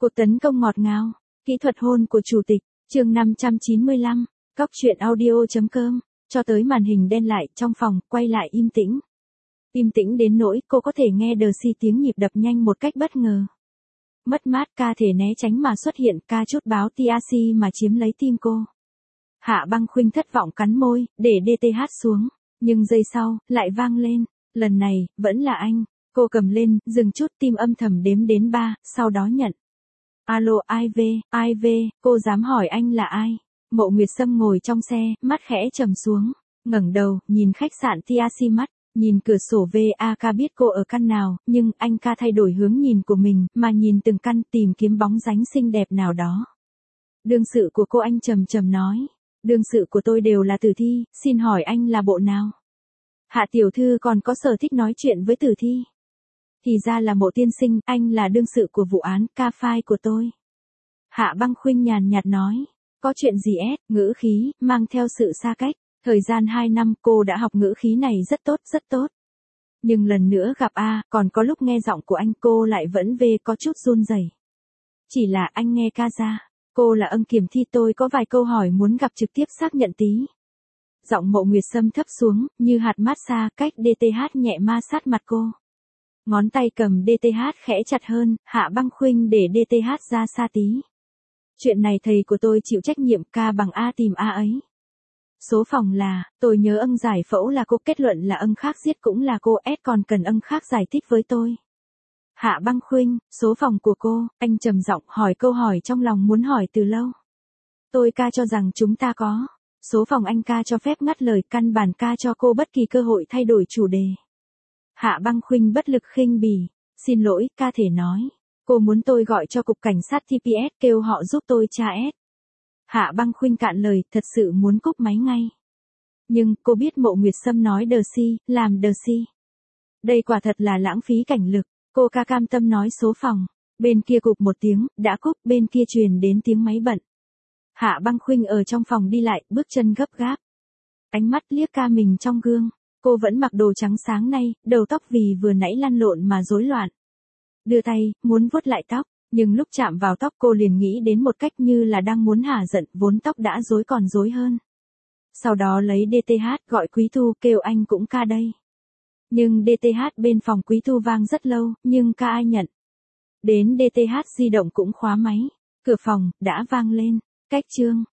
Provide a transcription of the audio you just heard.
Cuộc tấn công ngọt ngào, kỹ thuật hôn của chủ tịch, chương 595, Cóc truyện audio.com, cho tới màn hình đen lại trong phòng, quay lại im tĩnh. Im tĩnh đến nỗi cô có thể nghe Đờ-Si tiếng nhịp đập nhanh một cách bất ngờ. Mất mát ca thể né tránh mà xuất hiện ca chút báo TRC mà chiếm lấy tim cô. Hạ Băng Khuynh thất vọng cắn môi, để DTH xuống, nhưng giây sau, lại vang lên, lần này, vẫn là anh. Cô cầm lên, dừng chút tim âm thầm đếm đến 3, sau đó nhận. Alo IV, cô dám hỏi anh là ai? Mộ Nguyệt Sâm ngồi trong xe, mắt khẽ trầm xuống, ngẩng đầu, nhìn khách sạn TRC mắt, nhìn cửa sổ VAK biết cô ở căn nào, nhưng anh ca thay đổi hướng nhìn của mình, mà nhìn từng căn tìm kiếm bóng dáng xinh đẹp nào đó. Đương sự của cô, anh trầm trầm nói. Đương sự của tôi đều là tử thi, xin hỏi anh là bộ nào? Hạ tiểu thư còn có sở thích nói chuyện với tử thi. Thì ra là Mộ tiên sinh, anh là đương sự của vụ án, ca file của tôi. Hạ Băng Khuynh nhàn nhạt nói, có chuyện gì ngữ khí, mang theo sự xa cách. Thời gian 2 năm cô đã học ngữ khí này rất tốt. Nhưng lần nữa gặp còn có lúc nghe giọng của anh cô lại vẫn có chút run rẩy. Chỉ là anh nghe ca ra, cô là Ân Kiểm Thi, tôi có vài câu hỏi muốn gặp trực tiếp xác nhận tí. Giọng Mộ Nguyệt Sâm thấp xuống, như hạt mát xa, cách DTH nhẹ ma sát mặt cô. Ngón tay cầm DTH khẽ chặt hơn, Hạ Băng Khuynh để DTH ra xa tí. Chuyện này thầy của tôi chịu trách nhiệm, ca bằng A tìm A ấy. Số phòng là, tôi nhớ Ân giải phẫu là cô, kết luận là Ân khác giết cũng là cô, còn cần Ân khác giải thích với tôi. Hạ Băng Khuynh, số phòng của cô, anh trầm giọng hỏi câu hỏi trong lòng muốn hỏi từ lâu. Tôi ca cho rằng chúng ta có. Số phòng anh ca cho phép ngắt lời, căn bản ca cho cô bất kỳ cơ hội thay đổi chủ đề. Hạ Băng Khuynh bất lực khinh bỉ, xin lỗi, ca thể nói. Cô muốn tôi gọi cho cục cảnh sát TPS kêu họ giúp tôi tra S. Hạ Băng Khuynh cạn lời, thật sự muốn cúp máy ngay. Nhưng, cô biết Mộ Nguyệt Sâm nói Đờ-Si, làm Đờ-Si. Đây quả thật là lãng phí cảnh lực, cô ca cam tâm nói số phòng. Bên kia cục một tiếng, đã cúp, bên kia truyền đến tiếng máy bận. Hạ Băng Khuynh ở trong phòng đi lại, bước chân gấp gáp. Ánh mắt liếc ca mình trong gương. Cô vẫn mặc đồ trắng sáng nay, đầu tóc vì vừa nãy lăn lộn mà rối loạn. Đưa tay, muốn vuốt lại tóc, nhưng lúc chạm vào tóc cô liền nghĩ đến một cách như là đang muốn hả giận, vốn tóc đã rối còn rối hơn. Sau đó lấy DTH gọi Quý Thu, kêu anh cũng ca đây. Nhưng DTH bên phòng Quý Thu vang rất lâu, nhưng ca ai nhận. Đến DTH di động cũng khóa máy. Cửa phòng, đã vang lên. Cách chương.